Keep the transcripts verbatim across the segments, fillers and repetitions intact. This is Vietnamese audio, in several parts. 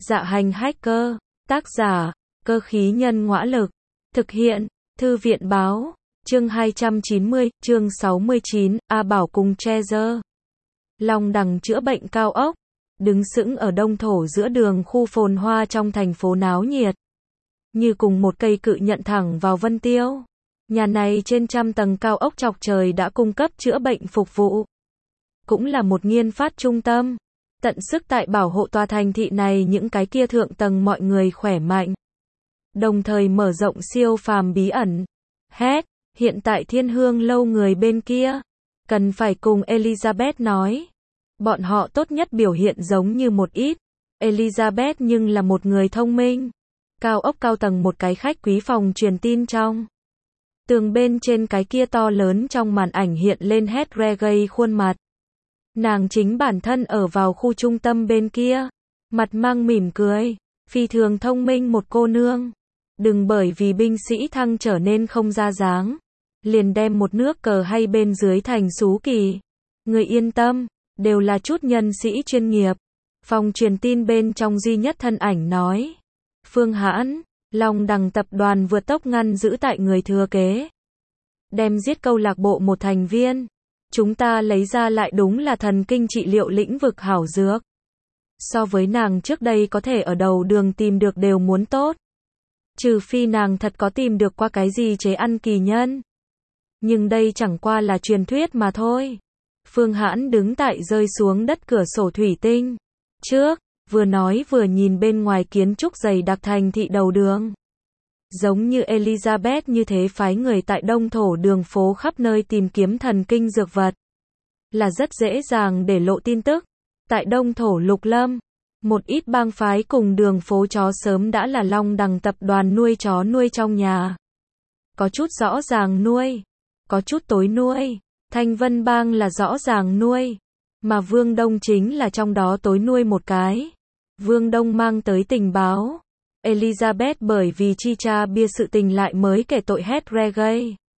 Dạ hành hacker, tác giả, cơ khí nhân ngõa lực, thực hiện, thư viện báo, chương hai trăm chín mươi, chương sáu mươi chín, A Bảo cùng Treasure. Long đằng chữa bệnh cao ốc, đứng sững ở đông thổ giữa đường khu phồn hoa trong thành phố náo nhiệt. Như cùng một cây cự nhận thẳng vào Vân Tiêu. Nhà này trên trăm tầng cao ốc chọc trời đã cung cấp chữa bệnh phục vụ. Cũng là một nghiên phát trung tâm. Tận sức tại bảo hộ tòa thành thị này những cái kia thượng tầng mọi người khỏe mạnh. Đồng thời mở rộng siêu phàm bí ẩn. Hét, hiện tại Thiên Hương lâu người bên kia. Cần phải cùng Elizabeth nói. Bọn họ tốt nhất biểu hiện giống như một ít. Elizabeth nhưng là một người thông minh. Cao ốc cao tầng một cái khách quý phòng truyền tin trong. Tường bên trên cái kia to lớn trong màn ảnh hiện lên hét reggae khuôn mặt. Nàng chính bản thân ở vào khu trung tâm bên kia. Mặt mang mỉm cười. Phi thường thông minh một cô nương. Đừng bởi vì binh sĩ thăng trở nên không ra dáng. Liền đem một nước cờ hay bên dưới thành xú kỳ. Người yên tâm. Đều là chút nhân sĩ chuyên nghiệp. Phòng truyền tin bên trong duy nhất thân ảnh nói. Phương Hãn, Long đằng tập đoàn vượt tốc ngăn giữ tại người thừa kế. Đem giết câu lạc bộ một thành viên. Chúng ta lấy ra lại đúng là thần kinh trị liệu lĩnh vực hảo dược. So với nàng trước đây có thể ở đầu đường tìm được đều muốn tốt. Trừ phi nàng thật có tìm được qua cái gì chế ăn kỳ nhân. Nhưng đây chẳng qua là truyền thuyết mà thôi. Phương Hãn đứng tại rơi xuống đất cửa sổ thủy tinh. Trước, vừa nói vừa nhìn bên ngoài kiến trúc dày đặc thành thị đầu đường. Giống như Elizabeth như thế phái người tại đông thổ đường phố khắp nơi tìm kiếm thần kinh dược vật. Là rất dễ dàng để lộ tin tức. Tại đông thổ Lục Lâm, một ít bang phái cùng đường phố chó sớm đã là Long đằng tập đoàn nuôi chó nuôi trong nhà. Có chút rõ ràng nuôi, có chút tối nuôi. Thanh Vân bang là rõ ràng nuôi, mà Vương Đông chính là trong đó tối nuôi một cái. Vương Đông mang tới tình báo. Elizabeth bởi vì chi cha bia sự tình lại mới kể tội hét reggae.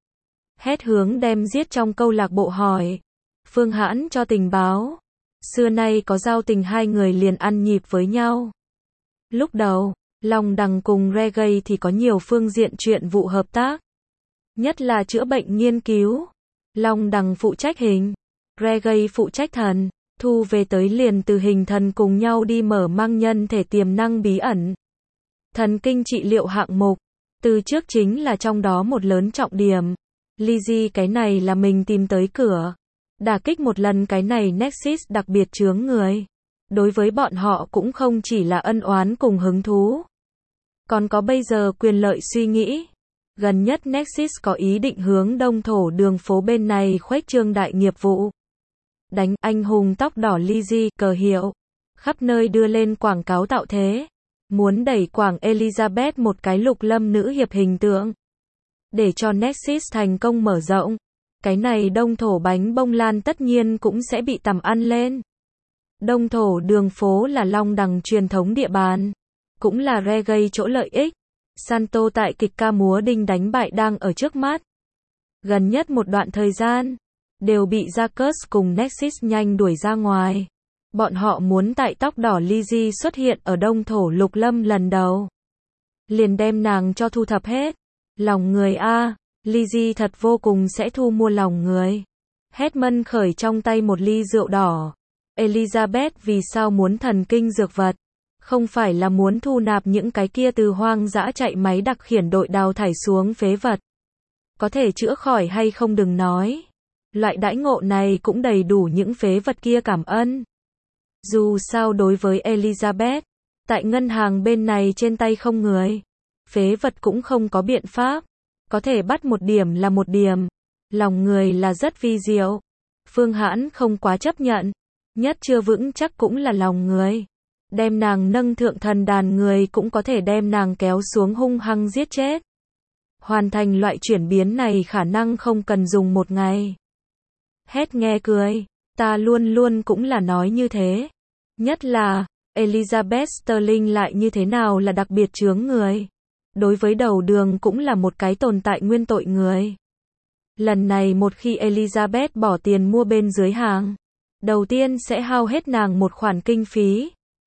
Hét hướng đem giết trong câu lạc bộ hỏi. Phương Hãn cho tình báo. Xưa nay có giao tình hai người liền ăn nhịp với nhau. Lúc đầu, Long đằng cùng reggae thì có nhiều phương diện chuyện vụ hợp tác. Nhất là chữa bệnh nghiên cứu. Long đằng phụ trách hình, reggae phụ trách thần, thu về tới liền từ hình thần cùng nhau đi mở mang nhân thể tiềm năng bí ẩn. Thần kinh trị liệu hạng mục, từ trước chính là trong đó một lớn trọng điểm. Lizzie cái này là mình tìm tới cửa. Đả kích một lần cái này Nexus đặc biệt chướng người. Đối với bọn họ cũng không chỉ là ân oán cùng hứng thú. Còn có bây giờ quyền lợi suy nghĩ. Gần nhất Nexus có ý định hướng đông thổ đường phố bên này khuếch trương đại nghiệp vụ. Đánh anh hùng tóc đỏ Lizzie cờ hiệu. Khắp nơi đưa lên quảng cáo tạo thế. Muốn đẩy quảng Elizabeth một cái Lục Lâm nữ hiệp hình tượng. Để cho Nexus thành công mở rộng. Cái này đông thổ bánh bông lan tất nhiên cũng sẽ bị tầm ăn lên. Đông thổ đường phố là Long đằng truyền thống địa bàn. Cũng là reggae chỗ lợi ích. Santo tại kịch ca múa đinh đánh bại đang ở trước mắt. Gần nhất một đoạn thời gian, đều bị Jacques cùng Nexus nhanh đuổi ra ngoài. Bọn họ muốn tại tóc đỏ Lizzie xuất hiện ở đông thổ Lục Lâm lần đầu. Liền đem nàng cho thu thập hết. Lòng người a, Lizzie thật vô cùng sẽ thu mua lòng người. Hedman khởi trong tay một ly rượu đỏ. Elizabeth vì sao muốn thần kinh dược vật? Không phải là muốn thu nạp những cái kia từ hoang dã chạy máy đặc khiển đội đào thải xuống phế vật. Có thể chữa khỏi hay không đừng nói. Loại đãi ngộ này cũng đầy đủ những phế vật kia cảm ơn. Dù sao đối với Elizabeth, tại ngân hàng bên này trên tay không người. Phế vật cũng không có biện pháp. Có thể bắt một điểm là một điểm. Lòng người là rất vi diệu. Phương Hãn không quá chấp nhận. Nhất chưa vững chắc cũng là lòng người. Đem nàng nâng thượng thần đàn người cũng có thể đem nàng kéo xuống hung hăng giết chết. Hoàn thành loại chuyển biến này khả năng không cần dùng một ngày. Hét nghe cười. Ta luôn luôn cũng là nói như thế. Nhất là, Elizabeth Sterling lại như thế nào là đặc biệt chướng người. Đối với đầu đường cũng là một cái tồn tại nguyên tội người. Lần này một khi Elizabeth bỏ tiền mua bên dưới hàng. Đầu tiên sẽ hao hết nàng một khoản kinh phí.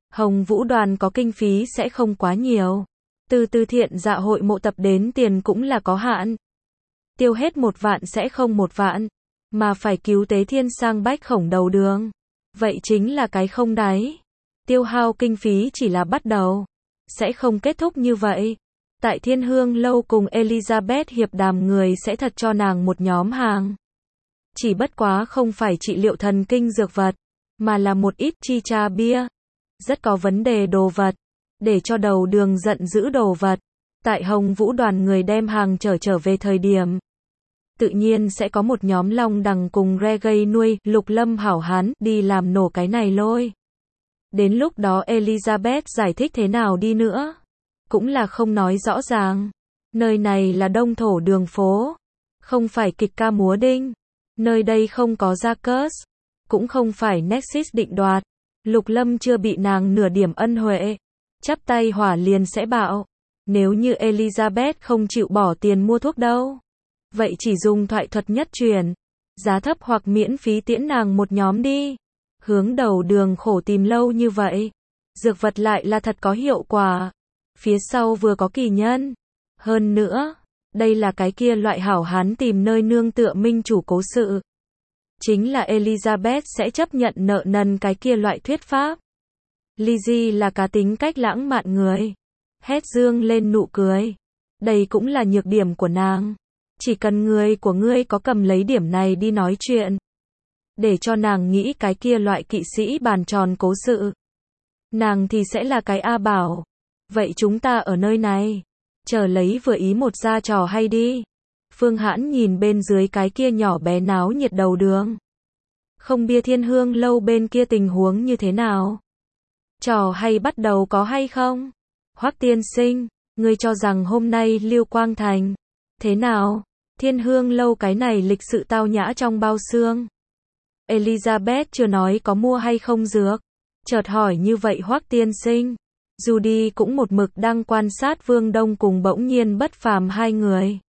Hồng Vũ đoàn có kinh phí sẽ không quá nhiều. Từ từ thiện dạ hội mộ tập đến tiền cũng là có hạn. Tiêu hết một vạn sẽ không một vạn, mà phải cứu tế thiên sang bách khổng đầu đường. Vậy chính là cái không đáy. Tiêu hao kinh phí chỉ là bắt đầu, sẽ không kết thúc như vậy. Tại Thiên Hương Lâu cùng Elizabeth hiệp đàm người sẽ thật cho nàng một nhóm hàng. Chỉ bất quá không phải trị liệu thần kinh dược vật, mà là một ít chi trà bia. Rất có vấn đề đồ vật, để cho đầu đường giận dữ đồ vật. Tại Hồng Vũ đoàn người đem hàng trở trở về thời điểm. Tự nhiên sẽ có một nhóm long đằng cùng reggae nuôi, Lục Lâm hảo hán, đi làm nổ cái này lôi. Đến lúc đó Elizabeth giải thích thế nào đi nữa, cũng là không nói rõ ràng. Nơi này là đông thổ đường phố, không phải kịch ca múa đinh. Nơi đây không có Jacques, cũng không phải Nexus định đoạt. Lục Lâm chưa bị nàng nửa điểm ân huệ, chắp tay hỏa liền sẽ bạo. Nếu như Elizabeth không chịu bỏ tiền mua thuốc đâu, vậy chỉ dùng thoại thuật nhất truyền, giá thấp hoặc miễn phí tiễn nàng một nhóm đi. Hướng đầu đường khổ tìm lâu như vậy, dược vật lại là thật có hiệu quả. Phía sau vừa có kỳ nhân. Hơn nữa, đây là cái kia loại hảo hán tìm nơi nương tựa minh chủ cố sự. Chính là Elizabeth sẽ chấp nhận nợ nần cái kia loại thuyết pháp. Lizzie là cá tính cách lãng mạn người. Hét dương lên nụ cười. Đây cũng là nhược điểm của nàng. Chỉ cần người của ngươi có cầm lấy điểm này đi nói chuyện, để cho nàng nghĩ cái kia loại kỵ sĩ bàn tròn cố sự, nàng thì sẽ là cái A Bảo. Vậy chúng ta ở nơi này, chờ lấy vừa ý một ra trò hay đi. Phương Hãn nhìn bên dưới cái kia nhỏ bé náo nhiệt đầu đường. Không bia Thiên Hương Lâu bên kia tình huống như thế nào? Trò hay bắt đầu có hay không? Hoắc tiên sinh, ngươi cho rằng hôm nay Lưu Quang Thành thế nào? Thiên Hương Lâu cái này lịch sự tao nhã trong bao xương. Elizabeth chưa nói có mua hay không dược, chợt hỏi như vậy Hoắc tiên sinh. Judy cũng một mực đang quan sát Vương Đông cùng Bỗng Nhiên Bất Phàm hai người,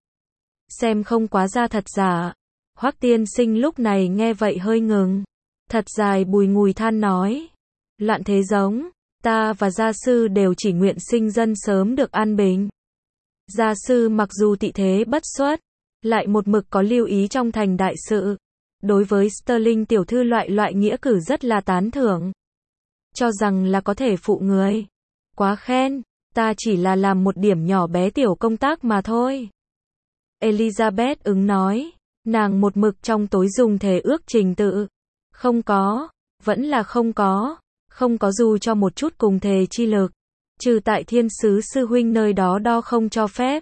xem không quá ra thật giả. Hoắc tiên sinh lúc này nghe vậy hơi ngừng, thật dài bùi ngùi than nói: loạn thế giống, ta và gia sư đều chỉ nguyện sinh dân sớm được an bình. Gia sư mặc dù tị thế bất xuất, lại một mực có lưu ý trong thành đại sự. Đối với Sterling tiểu thư loại loại nghĩa cử rất là tán thưởng, cho rằng là có thể phụ người. Quá khen, ta chỉ là làm một điểm nhỏ bé tiểu công tác mà thôi. Elizabeth ứng nói, nàng một mực trong tối dùng thể ước trình tự. Không có, vẫn là không có, không có dù cho một chút cùng thể chi lực, trừ tại thiên sứ sư huynh nơi đó đo không cho phép.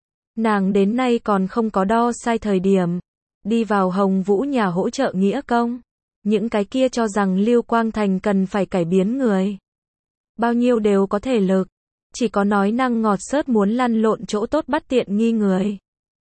Nàng đến nay còn không có đo sai thời điểm. Đi vào Hồng Vũ nhà hỗ trợ nghĩa công. Những cái kia cho rằng Lưu Quang Thành cần phải cải biến người, bao nhiêu đều có thể lực. Chỉ có nói năng ngọt xớt muốn lăn lộn chỗ tốt bắt tiện nghi người.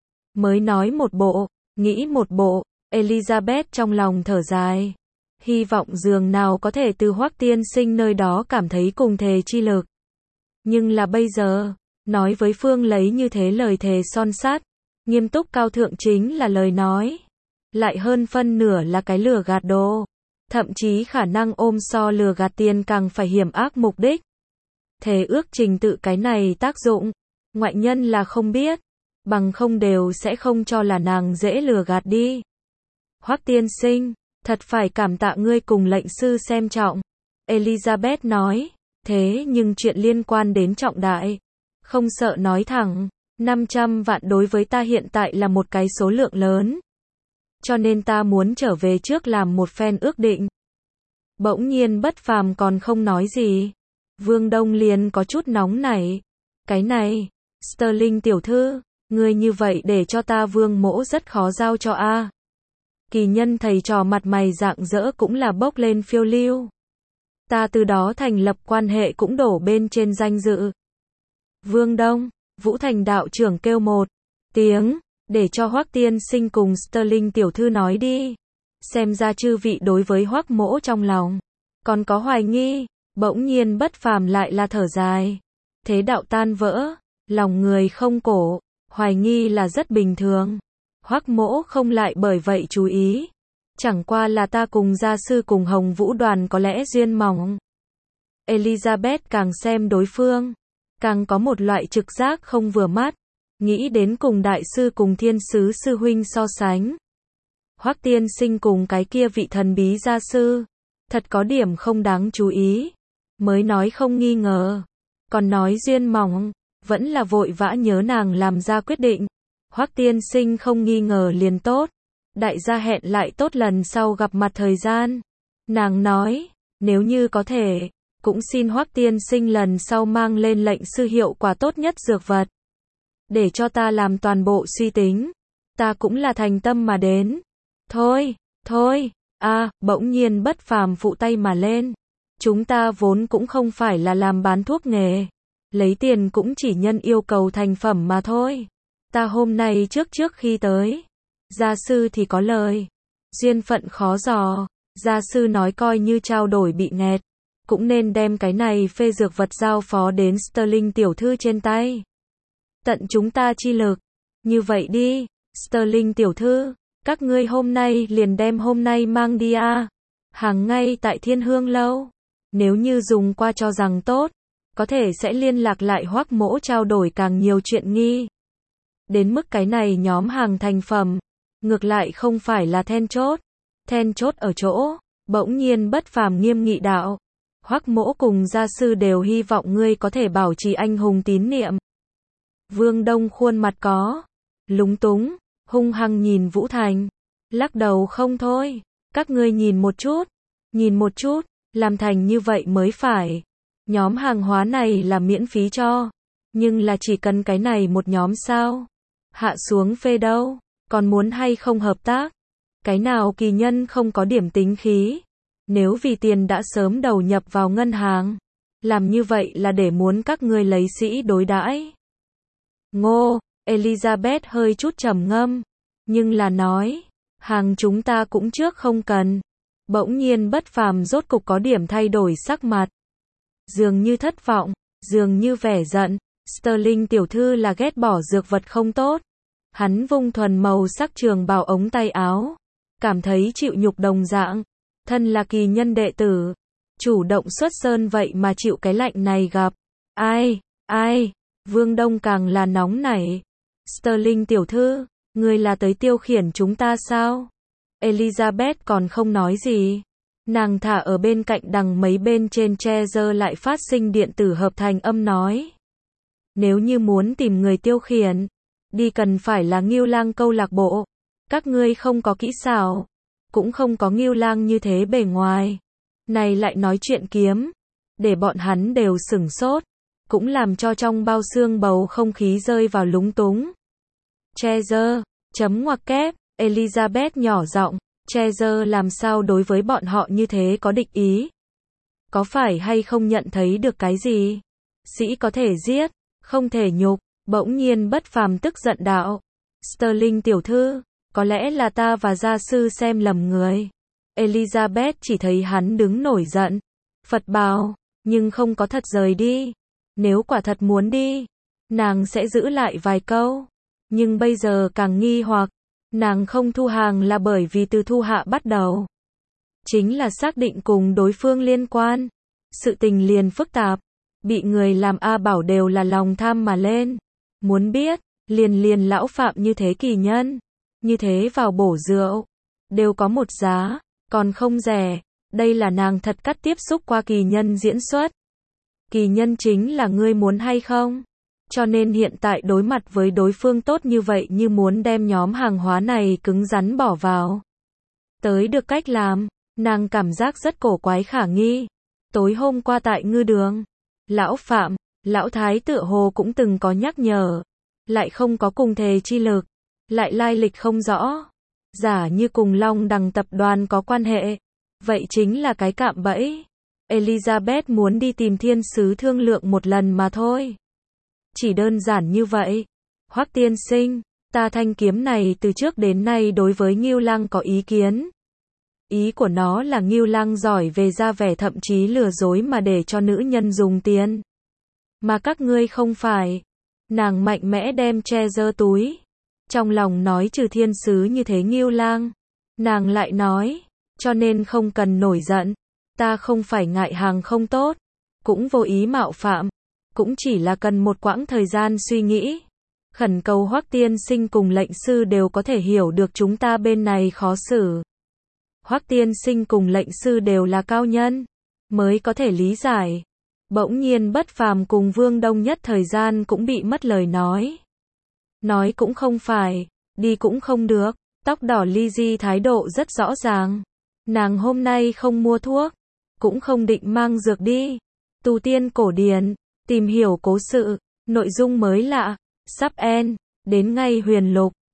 Mới nói một bộ, nghĩ một bộ, Elizabeth trong lòng thở dài. Hy vọng dường nào có thể từ Hoắc tiên sinh nơi đó cảm thấy cùng thề chi lực. Nhưng là bây giờ, nói với Phương lấy như thế lời thề son sắt, nghiêm túc cao thượng chính là lời nói. Lại hơn phân nửa là cái lừa gạt đồ. Thậm chí khả năng ôm so lừa gạt tiền càng phải hiểm ác mục đích. Thề ước trình tự cái này tác dụng, ngoại nhân là không biết, bằng không đều sẽ không cho là nàng dễ lừa gạt đi. Hoắc tiên sinh, thật phải cảm tạ ngươi cùng lệnh sư xem trọng. Elizabeth nói, thế nhưng chuyện liên quan đến trọng đại, không sợ nói thẳng. năm trăm vạn đối với ta hiện tại là một cái số lượng lớn. Cho nên ta muốn trở về trước làm một phen ước định. Bỗng Nhiên Bất Phàm còn không nói gì. Vương Đông liền có chút nóng nảy. Cái này, Sterling tiểu thư, ngươi như vậy để cho ta Vương mỗ rất khó giao cho a. Kỳ nhân thầy trò mặt mày rạng rỡ cũng là bốc lên phiêu lưu. Ta từ đó thành lập quan hệ cũng đổ bên trên danh dự. Vương Đông, Vũ Thành đạo trưởng kêu một tiếng, để cho Hoắc tiên sinh cùng Sterling tiểu thư nói đi. Xem ra chư vị đối với Hoắc mỗ trong lòng còn có hoài nghi. Bỗng Nhiên Bất Phàm lại là thở dài. Thế đạo tan vỡ, lòng người không cổ, hoài nghi là rất bình thường. Hoắc mỗ không lại bởi vậy chú ý. Chẳng qua là ta cùng gia sư cùng Hồng Vũ đoàn có lẽ duyên mỏng. Elizabeth càng xem đối phương, càng có một loại trực giác không vừa mắt, nghĩ đến cùng đại sư cùng thiên sứ sư huynh so sánh. Hoắc tiên sinh cùng cái kia vị thần bí gia sư, thật có điểm không đáng chú ý, mới nói không nghi ngờ, còn nói duyên mỏng, vẫn là vội vã nhớ nàng làm ra quyết định. Hoắc tiên sinh không nghi ngờ liền tốt, đại gia hẹn lại tốt lần sau gặp mặt thời gian. Nàng nói, nếu như có thể, cũng xin Hoắc tiên sinh lần sau mang lên lệnh sư hiệu quả tốt nhất dược vật, để cho ta làm toàn bộ suy tính, ta cũng là thành tâm mà đến. Thôi, thôi, a, à, bỗng nhiên Bất Phàm phụ tay mà lên. Chúng ta vốn cũng không phải là làm bán thuốc nghề, lấy tiền cũng chỉ nhân yêu cầu thành phẩm mà thôi. Ta hôm nay trước trước khi tới, gia sư thì có lời, duyên phận khó dò, gia sư nói coi như trao đổi bị nghẹt, cũng nên đem cái này phê dược vật giao phó đến Sterling tiểu thư trên tay. Tận chúng ta chi lực, như vậy đi, Sterling tiểu thư, các ngươi hôm nay liền đem hôm nay mang đi a, à. Hàng ngay tại Thiên Hương lâu, nếu như dùng qua cho rằng tốt, có thể sẽ liên lạc lại Hoắc mỗ trao đổi càng nhiều chuyện nghi. Đến mức cái này nhóm hàng thành phẩm, ngược lại không phải là then chốt. Then chốt ở chỗ, bỗng nhiên Bất Phàm nghiêm nghị đạo, Hoắc mỗ cùng gia sư đều hy vọng ngươi có thể bảo trì anh hùng tín niệm. Vương Đông khuôn mặt có lúng túng, hung hăng nhìn Vũ Thành, lắc đầu không thôi, các ngươi nhìn một chút, nhìn một chút, làm thành như vậy mới phải. Nhóm hàng hóa này là miễn phí cho, nhưng là chỉ cần cái này một nhóm sao? Hạ xuống phê đâu, còn muốn hay không hợp tác? Cái nào kỳ nhân không có điểm tính khí? Nếu vì tiền đã sớm đầu nhập vào ngân hàng, làm như vậy là để muốn các ngươi lấy sĩ đối đãi. Ngô, Elizabeth hơi chút trầm ngâm, nhưng là nói, hàng chúng ta cũng trước không cần. Bỗng nhiên Bất Phàm rốt cục có điểm thay đổi sắc mặt. Dường như thất vọng, dường như vẻ giận, Sterling tiểu thư là ghét bỏ dược vật không tốt. Hắn vung thuần màu sắc trường bào ống tay áo, cảm thấy chịu nhục đồng dạng, thân là kỳ nhân đệ tử, chủ động xuất sơn vậy mà chịu cái lạnh này gặp. Ai, ai, Vương Đông càng là nóng nảy. Sterling tiểu thư, ngươi là tới tiêu khiển chúng ta sao? Elizabeth còn không nói gì. Nàng thả ở bên cạnh đằng mấy bên trên tre giơ lại phát sinh điện tử hợp thành âm nói. Nếu như muốn tìm người tiêu khiển, đi cần phải là Ngưu Lang câu lạc bộ. Các ngươi không có kỹ xảo, cũng không có Ngưu Lang như thế bề ngoài. Này lại nói chuyện kiếm, để bọn hắn đều sửng sốt, cũng làm cho trong bao xương bầu không khí rơi vào lúng túng. Treasure, chấm ngoặc kép, Elizabeth nhỏ giọng, Treasure làm sao đối với bọn họ như thế có địch ý? Có phải hay không nhận thấy được cái gì? Sĩ có thể giết, không thể nhục. Bỗng nhiên Bất Phàm tức giận đạo, Sterling tiểu thư, có lẽ là ta và gia sư xem lầm người. Elizabeth chỉ thấy hắn đứng nổi giận, Phật bào, nhưng không có thật rời đi. Nếu quả thật muốn đi, nàng sẽ giữ lại vài câu. Nhưng bây giờ càng nghi hoặc, nàng không thu hàng là bởi vì từ thu hạ bắt đầu, chính là xác định cùng đối phương liên quan. Sự tình liền phức tạp, bị người làm A bảo đều là lòng tham mà lên. Muốn biết, liền liền lão phạm như thế kỳ nhân, như thế vào bổ rượu, đều có một giá, còn không rẻ. Đây là nàng thật cắt tiếp xúc qua kỳ nhân diễn xuất. Kỳ nhân chính là ngươi muốn hay không? Cho nên hiện tại đối mặt với đối phương tốt như vậy như muốn đem nhóm hàng hóa này cứng rắn bỏ vào. Tới được cách làm, nàng cảm giác rất cổ quái khả nghi. Tối hôm qua tại ngư đường, lão Phạm, lão Thái tựa hồ cũng từng có nhắc nhở, lại không có cùng thề chi lực, lại lai lịch không rõ. Giả như cùng Long Đằng tập đoàn có quan hệ, vậy chính là cái cạm bẫy. Elizabeth muốn đi tìm thiên sứ thương lượng một lần mà thôi. Chỉ đơn giản như vậy. Hoắc tiên sinh, ta thanh kiếm này từ trước đến nay đối với Ngưu Lang có ý kiến. Ý của nó là Ngưu Lang giỏi về ra vẻ thậm chí lừa dối mà để cho nữ nhân dùng tiền. Mà các ngươi không phải. Nàng mạnh mẽ đem che giơ túi. Trong lòng nói trừ thiên sứ như thế Ngưu Lang. Nàng lại nói, cho nên không cần nổi giận. Ta không phải ngại hàng không tốt. cũng vô ý mạo phạm, cũng chỉ là cần một quãng thời gian suy nghĩ. Khẩn cầu Hoắc tiên sinh cùng lệnh sư đều có thể hiểu được chúng ta bên này khó xử. Hoắc tiên sinh cùng lệnh sư đều là cao nhân, mới có thể lý giải. Bỗng nhiên Bất Phàm cùng Vương Đông nhất thời gian cũng bị mất lời nói. Nói cũng không phải, đi cũng không được. Tóc đỏ Ly Di thái độ rất rõ ràng. Nàng hôm nay không mua thuốc, cũng không định mang dược đi. Tu tiên cổ điển, tìm hiểu cố sự, nội dung mới lạ, sắp end, đến ngay huyền lục.